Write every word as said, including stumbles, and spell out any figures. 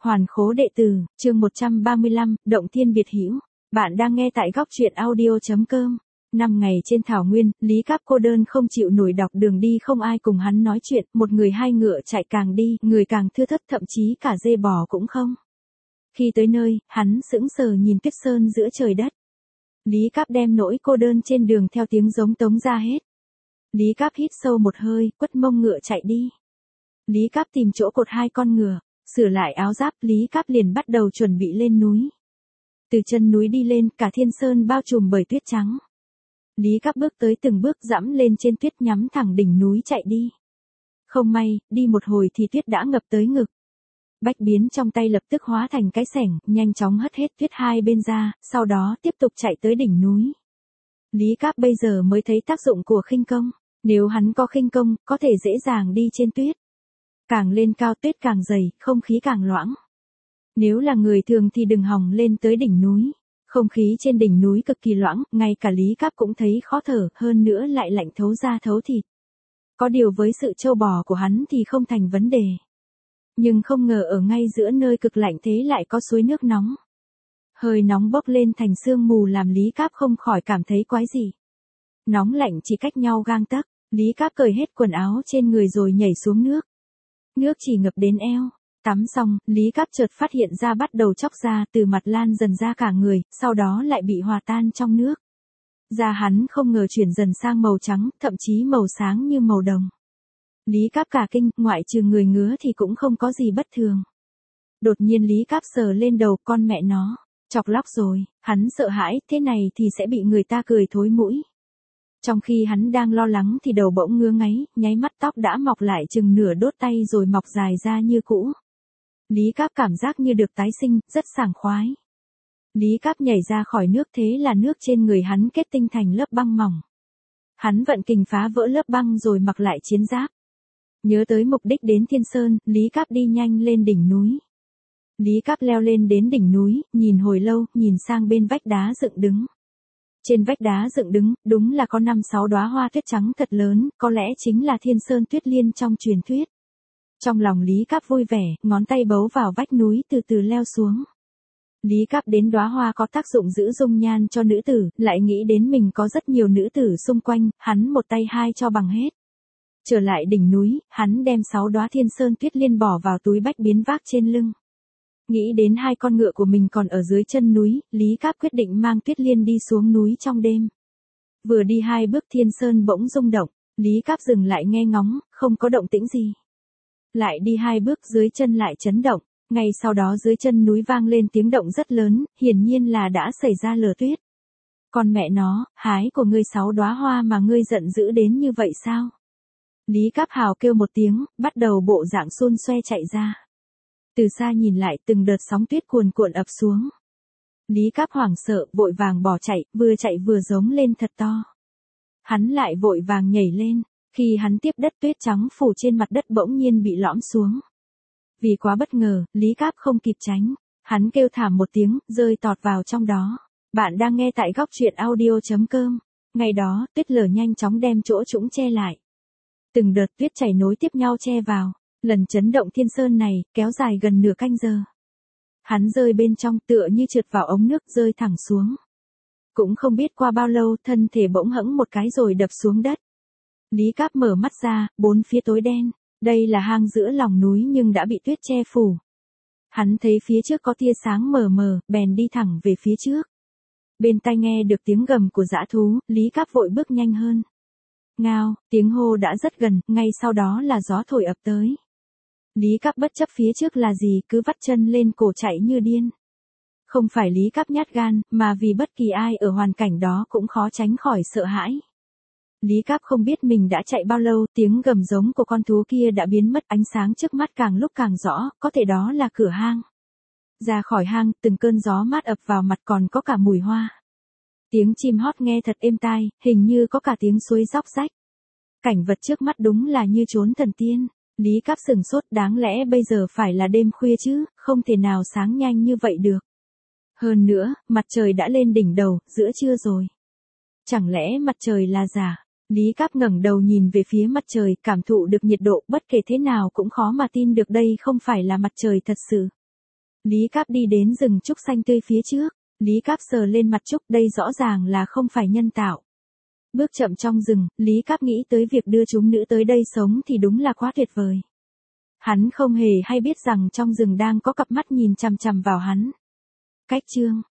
Hoàn khố đệ tử, chương một trăm ba mươi lăm, Động Thiên Biệt Hữu. Bạn đang nghe tại góc truyện audio chấm com. Năm ngày trên thảo nguyên, Lý Cáp cô đơn không chịu nổi, dọc đường đi không ai cùng hắn nói chuyện, một người hai ngựa chạy càng đi, người càng thưa thớt, thậm chí cả dê bò cũng không. Khi tới nơi, hắn sững sờ nhìn tuyết sơn giữa trời đất. Lý Cáp đem nỗi cô đơn trên đường theo tiếng giống tống ra hết. Lý Cáp hít sâu một hơi, quất mông ngựa chạy đi. Lý Cáp tìm chỗ cột hai con ngựa, sửa lại áo giáp, Lý Cáp liền bắt đầu chuẩn bị lên núi. Từ chân núi đi lên, cả thiên sơn bao trùm bởi tuyết trắng. Lý Cáp bước tới từng bước dẫm lên trên tuyết, nhắm thẳng đỉnh núi chạy đi. Không may, đi một hồi thì tuyết đã ngập tới ngực. Bách biến trong tay lập tức hóa thành cái xẻng, nhanh chóng hất hết tuyết hai bên ra, sau đó tiếp tục chạy tới đỉnh núi. Lý Cáp bây giờ mới thấy tác dụng của khinh công. Nếu hắn có khinh công, có thể dễ dàng đi trên tuyết. Càng lên cao tuyết càng dày, không khí càng loãng. Nếu là người thường thì đừng hòng lên tới đỉnh núi. Không khí trên đỉnh núi cực kỳ loãng, ngay cả Lý Cáp cũng thấy khó thở, hơn nữa lại lạnh thấu da thấu thịt. Có điều với sự trâu bò của hắn thì không thành vấn đề. Nhưng không ngờ ở ngay giữa nơi cực lạnh thế lại có suối nước nóng. Hơi nóng bốc lên thành sương mù làm Lý Cáp không khỏi cảm thấy quái dị. Nóng lạnh chỉ cách nhau gang tấc, Lý Cáp cởi hết quần áo trên người rồi nhảy xuống nước. Nước chỉ ngập đến eo. Tắm xong, Lý Cáp chợt phát hiện ra bắt đầu chóc ra, từ mặt lan dần ra cả người, sau đó lại bị hòa tan trong nước. Da hắn không ngờ chuyển dần sang màu trắng, thậm chí màu sáng như màu đồng. Lý Cáp cả kinh, ngoại trừ người ngứa thì cũng không có gì bất thường. Đột nhiên Lý Cáp sờ lên đầu, con mẹ nó, chọc lóc rồi, hắn sợ hãi, thế này thì sẽ bị người ta cười thối mũi. Trong khi hắn đang lo lắng thì đầu bỗng ngứa ngáy, nháy mắt tóc đã mọc lại chừng nửa đốt tay rồi mọc dài ra như cũ. Lý Cáp cảm giác như được tái sinh, rất sảng khoái. Lý Cáp nhảy ra khỏi nước, thế là nước trên người hắn kết tinh thành lớp băng mỏng. Hắn vận kình phá vỡ lớp băng rồi mặc lại chiến giáp. Nhớ tới mục đích đến Thiên Sơn, Lý Cáp đi nhanh lên đỉnh núi. Lý Cáp leo lên đến đỉnh núi, nhìn hồi lâu, nhìn sang bên vách đá dựng đứng. Trên vách đá dựng đứng, đúng là có năm sáu đóa hoa tuyết trắng thật lớn, có lẽ chính là Thiên Sơn Tuyết Liên trong truyền thuyết. Trong lòng Lý Cáp vui vẻ, ngón tay bấu vào vách núi từ từ leo xuống. Lý Cáp đến đóa hoa có tác dụng giữ dung nhan cho nữ tử, lại nghĩ đến mình có rất nhiều nữ tử xung quanh, hắn một tay hai cho bằng hết. Trở lại đỉnh núi, hắn đem sáu đóa Thiên Sơn Tuyết Liên bỏ vào túi bách biến vác trên lưng. Nghĩ đến hai con ngựa của mình còn ở dưới chân núi, Lý Cáp quyết định mang Tuyết Liên đi xuống núi trong đêm. Vừa đi hai bước Thiên Sơn bỗng rung động, Lý Cáp dừng lại nghe ngóng, không có động tĩnh gì. Lại đi hai bước dưới chân lại chấn động, ngay sau đó dưới chân núi vang lên tiếng động rất lớn, hiển nhiên là đã xảy ra lở tuyết. Con mẹ nó, hái của ngươi sáu đóa hoa mà ngươi giận dữ đến như vậy sao? Lý Cáp hào kêu một tiếng, bắt đầu bộ dạng xôn xoe chạy ra. Từ xa nhìn lại, từng đợt sóng tuyết cuồn cuộn ập xuống. Lý Cáp hoảng sợ, vội vàng bỏ chạy, vừa chạy vừa giống lên thật to. Hắn lại vội vàng nhảy lên, khi hắn tiếp đất tuyết trắng phủ trên mặt đất bỗng nhiên bị lõm xuống. Vì quá bất ngờ, Lý Cáp không kịp tránh, hắn kêu thảm một tiếng, rơi tọt vào trong đó. Bạn đang nghe tại góc truyện audio chấm com. Ngày đó, tuyết lở nhanh chóng đem chỗ trũng che lại. Từng đợt tuyết chảy nối tiếp nhau che vào. Lần chấn động Thiên Sơn này, kéo dài gần nửa canh giờ. Hắn rơi bên trong tựa như trượt vào ống nước rơi thẳng xuống. Cũng không biết qua bao lâu thân thể bỗng hẫng một cái rồi đập xuống đất. Lý Cáp mở mắt ra, bốn phía tối đen. Đây là hang giữa lòng núi nhưng đã bị tuyết che phủ. Hắn thấy phía trước có tia sáng mờ mờ, bèn đi thẳng về phía trước. Bên tai nghe được tiếng gầm của dã thú, Lý Cáp vội bước nhanh hơn. Ngao, tiếng hô đã rất gần, ngay sau đó là gió thổi ập tới. Lý Cáp bất chấp phía trước là gì, cứ vắt chân lên cổ chạy như điên. Không phải Lý Cáp nhát gan, mà vì bất kỳ ai ở hoàn cảnh đó cũng khó tránh khỏi sợ hãi. Lý Cáp không biết mình đã chạy bao lâu, tiếng gầm giống của con thú kia đã biến mất, ánh sáng trước mắt càng lúc càng rõ, có thể đó là cửa hang. Ra khỏi hang, từng cơn gió mát ập vào mặt, còn có cả mùi hoa. Tiếng chim hót nghe thật êm tai, hình như có cả tiếng suối róc rách. Cảnh vật trước mắt đúng là như chốn thần tiên. Lý Cáp sừng sốt, đáng lẽ bây giờ phải là đêm khuya chứ, không thể nào sáng nhanh như vậy được. Hơn nữa, mặt trời đã lên đỉnh đầu, giữa trưa rồi. Chẳng lẽ mặt trời là giả? Lý Cáp ngẩng đầu nhìn về phía mặt trời, cảm thụ được nhiệt độ, bất kể thế nào cũng khó mà tin được đây không phải là mặt trời thật sự. Lý Cáp đi đến rừng trúc xanh tươi phía trước. Lý Cáp sờ lên mặt trúc, đây rõ ràng là không phải nhân tạo. Bước chậm trong rừng, Lý Cáp nghĩ tới việc đưa chúng nữ tới đây sống thì đúng là quá tuyệt vời. Hắn không hề hay biết rằng trong rừng đang có cặp mắt nhìn chằm chằm vào hắn. Cách chương